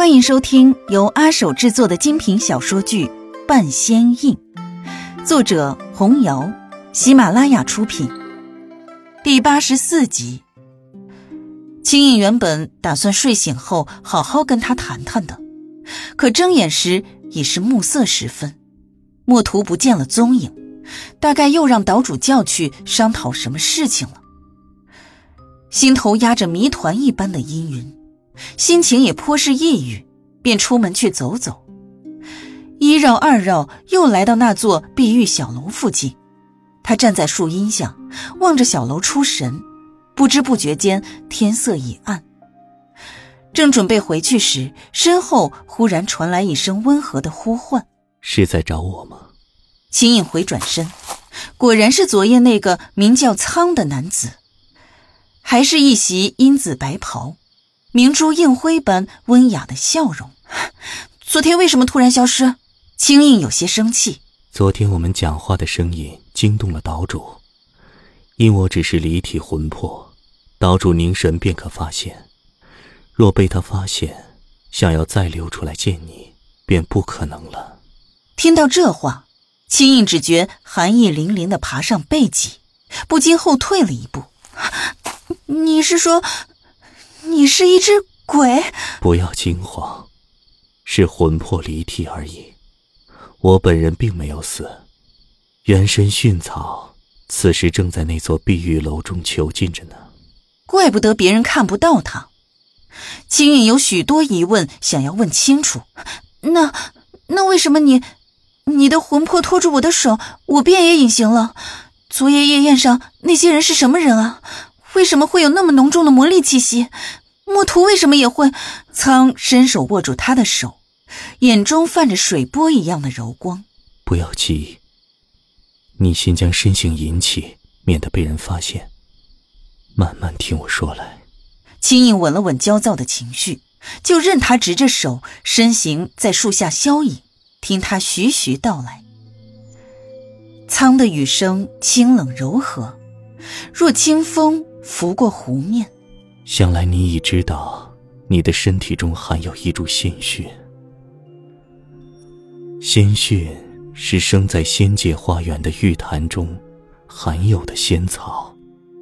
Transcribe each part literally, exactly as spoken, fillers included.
欢迎收听由阿守制作的精品小说剧《半仙印》，作者红瑶，喜马拉雅出品。第八十四集。青印原本打算睡醒后好好跟他谈谈的，可睁眼时已是暮色时分，墨图不见了踪影，大概又让岛主叫去商讨什么事情了。心头压着谜团一般的阴云，心情也颇是抑郁，便出门去走走。一绕二绕，又来到那座碧玉小楼附近。他站在树荫下，望着小楼出神，不知不觉间天色已暗。正准备回去时，身后忽然传来一声温和的呼唤：“ 是在找我吗？” 秦颖回转身，果然是昨夜那个名叫苍的男子，还是一袭阴紫白袍，明珠映辉般温雅的笑容。昨天为什么突然消失？青印有些生气。 昨天我们讲话的声音惊动了岛主，因我只是离体魂魄，岛主凝神便可发现。若被他发现，想要再流出来见你，便不可能了。 听到这话，青印只觉寒意凛凛地爬上背脊，不禁后退了一步。你是说，你是一只鬼？ 不要惊慌，是魂魄离体而已。我本人并没有死，原身殉草，此时正在那座碧玉楼中囚禁着呢。 怪不得别人看不到他。青印有许多疑问想要问清楚。那那为什么你你的魂魄拖住我的手，我便也隐形了？昨夜夜宴上那些人是什么人啊？为什么会有那么浓重的魔力气息？墨图为什么也会？苍伸手握住他的手，眼中泛着水波一样的柔光。 不要急，你先将身形引起，免得被人发现。慢慢听我说来。 青印稳了稳焦躁的情绪，就任他直着手，身形在树下消隐，听他徐徐道来。苍的语声清冷柔和，若清风拂过湖面。 想来你已知道，你的身体中含有一株仙训。仙训是生在仙界花园的玉坛中含有的仙草。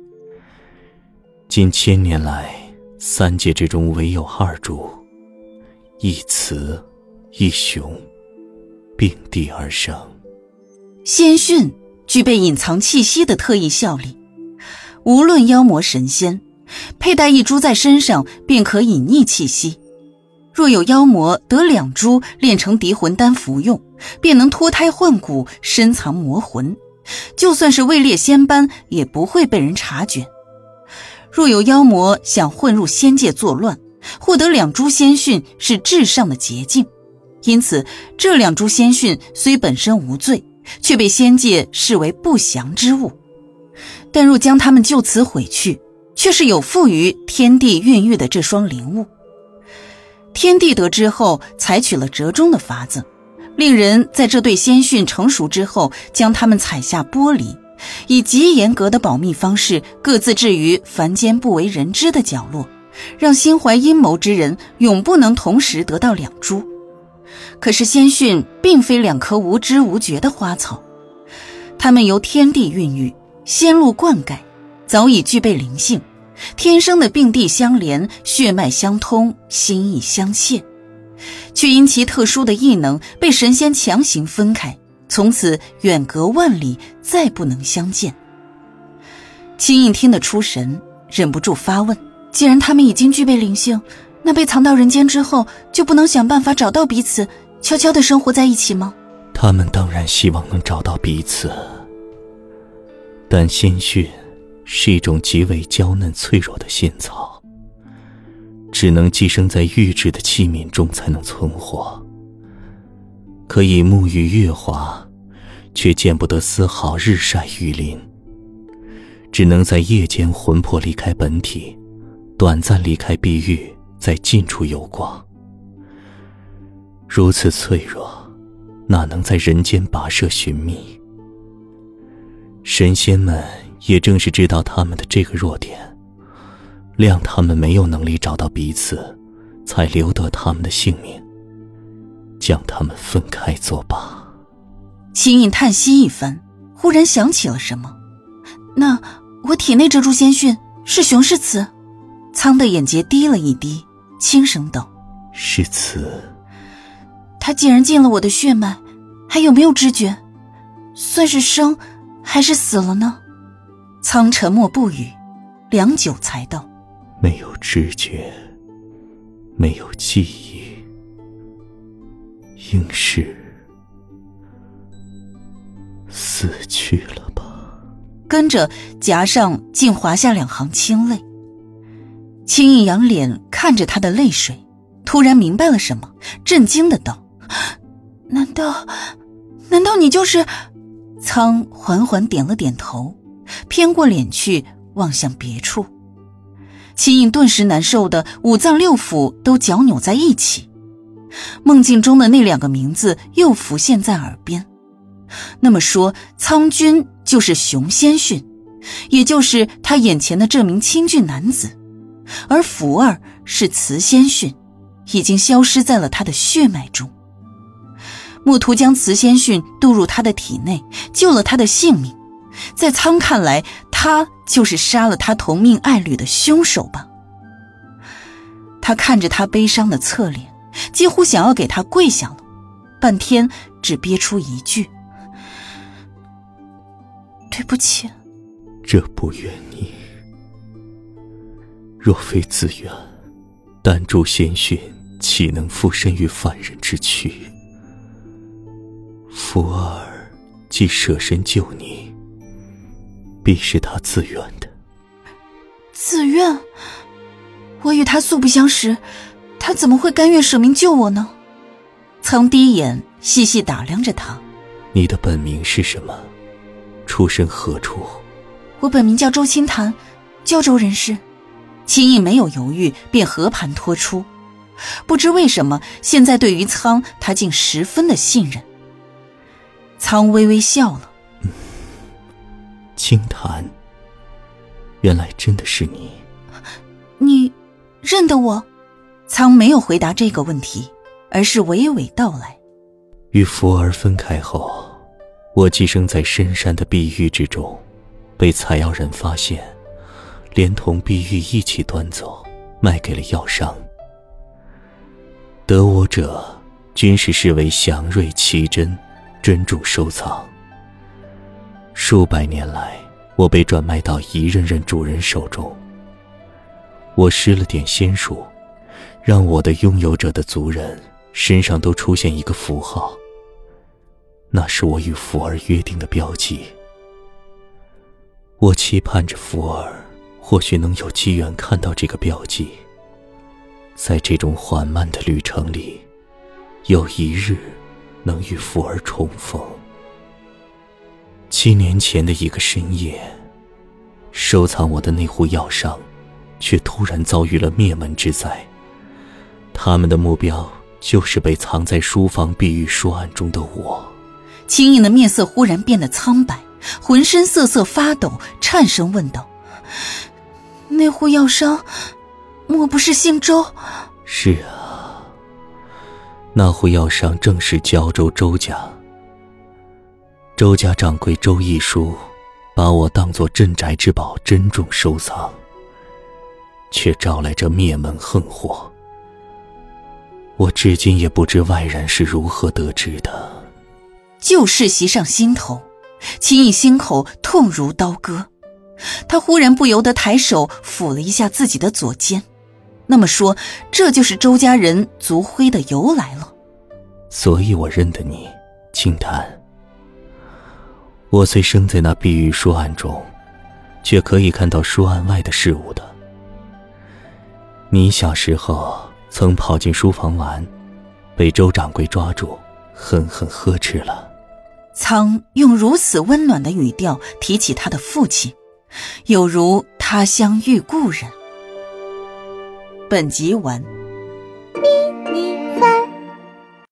近千年来，三界之中唯有二株，一雌一雄，并蒂而生。 仙训具备隐藏气息的特异效力，无论妖魔神仙，佩戴一株在身上便可隐匿气息。若有妖魔得两株炼成敌魂丹服用，便能脱胎换骨，深藏魔魂，就算是位列仙班也不会被人察觉。若有妖魔想混入仙界作乱，获得两株仙训是至上的捷径。因此这两株仙训虽本身无罪，却被仙界视为不祥之物。但若将它们就此毁去，却是有负于天地孕育的这双灵物。天帝得知后采取了折中的法子，令人在这对仙训成熟之后将它们采下剥离，以极严格的保密方式各自置于凡间不为人知的角落，让心怀阴谋之人永不能同时得到两株。可是仙训并非两棵无知无觉的花草，它们由天地孕育，仙露灌溉，早已具备灵性，天生的并蒂相连，血脉相通，心意相切，却因其特殊的异能被神仙强行分开，从此远隔万里，再不能相见。青印听得出神，忍不住发问：既然他们已经具备灵性，那被藏到人间之后，就不能想办法找到彼此，悄悄地生活在一起吗？ 他们当然希望能找到彼此，但仙训是一种极为娇嫩脆弱的仙草，只能寄生在玉质的器皿中才能存活，可以沐浴月华，却见不得丝毫日晒雨淋，只能在夜间魂魄离开本体，短暂离开碧玉，在近处游逛。如此脆弱，哪能在人间跋涉寻觅？神仙们也正是知道他们的这个弱点，谅他们没有能力找到彼此， 才留得他们的性命，将他们分开作罢。 秦隐叹息一番，忽然想起了什么。那我体内这株仙训是雄是雌？苍的眼睫低了一低，轻声道： 是雌。 他既然进了我的血脉，还有没有知觉？算是生还是死了呢？苍沉默不语，良久才道： 没有知觉，没有记忆，应是死去了吧。 跟着颊上竟滑下两行清泪。秦隐仰脸看着他的泪水，突然明白了什么，震惊的道：难道难道你就是？苍缓缓点了点头，偏过脸去望向别处。秦隐顿时难受的五脏六腑都绞扭在一起，梦境中的那两个名字又浮现在耳边。那么说，苍君就是雄仙训，也就是他眼前的这名清俊男子，而福儿是雌仙训，已经消失在了他的血脉中。木图将雌仙训渡入他的体内，救了他的性命，在苍看来，他就是杀了他同命爱侣的凶手吧。他看着他悲伤的侧脸，几乎想要给他跪下了，半天只憋出一句：对不起。 这不怨你，若非自愿，但助仙训岂能附身于凡人之躯？福儿既舍身救你，必是他自愿的。 自愿？我与他素不相识，他怎么会甘愿舍命救我呢？苍低眼细细打量着他。 你的本名是什么？出身何处？ 我本名叫周清潭，胶州人士。秦隐没有犹豫，便和盘托出。不知为什么，现在对于苍，他竟十分的信任。苍微微笑了。 嗯，清潭，原来真的是你。 你认得我？苍没有回答这个问题，而是娓娓道来。 与福儿分开后，我寄生在深山的碧玉之中，被采药人发现，连同碧玉一起端走，卖给了药商。得我者均是视为祥瑞奇珍，珍重收藏。数百年来，我被转卖到一任任主人手中。我施了点仙术，让我的拥有者的族人身上都出现一个符号，那是我与福儿约定的标记。我期盼着福儿或许能有机缘看到这个标记，在这种缓慢的旅程里，有一日能与福儿重逢。七年前的一个深夜，收藏我的那户药商却突然遭遇了灭门之灾，他们的目标就是被藏在书房碧玉书案中的我。 秦隐的面色忽然变得苍白，浑身瑟瑟发抖，颤声问道：那户药商莫不是姓周？ 是啊，那户药商正是胶州周家。周家掌柜周义书把我当作镇宅之宝珍重收藏，却招来这灭门横祸。我至今也不知外人是如何得知的。 旧事袭上心头，秦隐心口痛如刀割。他忽然不由得抬手抚了一下自己的左肩。那么说，这就是周家人族徽的由来了。 所以我认得你，清潭。我虽生在那碧玉书案中，却可以看到书案外的事物的。你小时候曾跑进书房玩，被周掌柜抓住，狠狠呵斥了。 苍用如此温暖的语调提起他的父亲，有如他乡遇故人。本集完。 咪